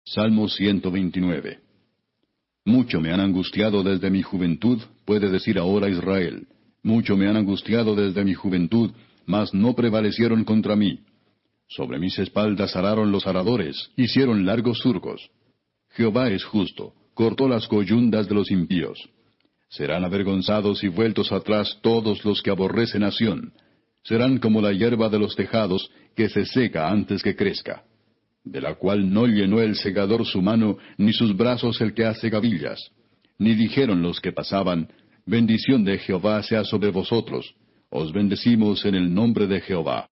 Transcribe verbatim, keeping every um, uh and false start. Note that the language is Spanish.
Salmo ciento veintinueve. Mucho me han angustiado desde mi juventud, puede decir ahora Israel. Mucho me han angustiado desde mi juventud, mas no prevalecieron contra mí. Sobre mis espaldas araron los aradores, hicieron largos surcos. Jehová es justo, cortó las coyundas de los impíos. Serán avergonzados y vueltos atrás todos los que aborrecen a Sión. Serán como la hierba de los tejados, que se seca antes que crezca, de la cual no llenó el segador su mano, ni sus brazos el que hace gavillas. Ni dijeron los que pasaban, bendición de Jehová sea sobre vosotros. Os bendecimos en el nombre de Jehová.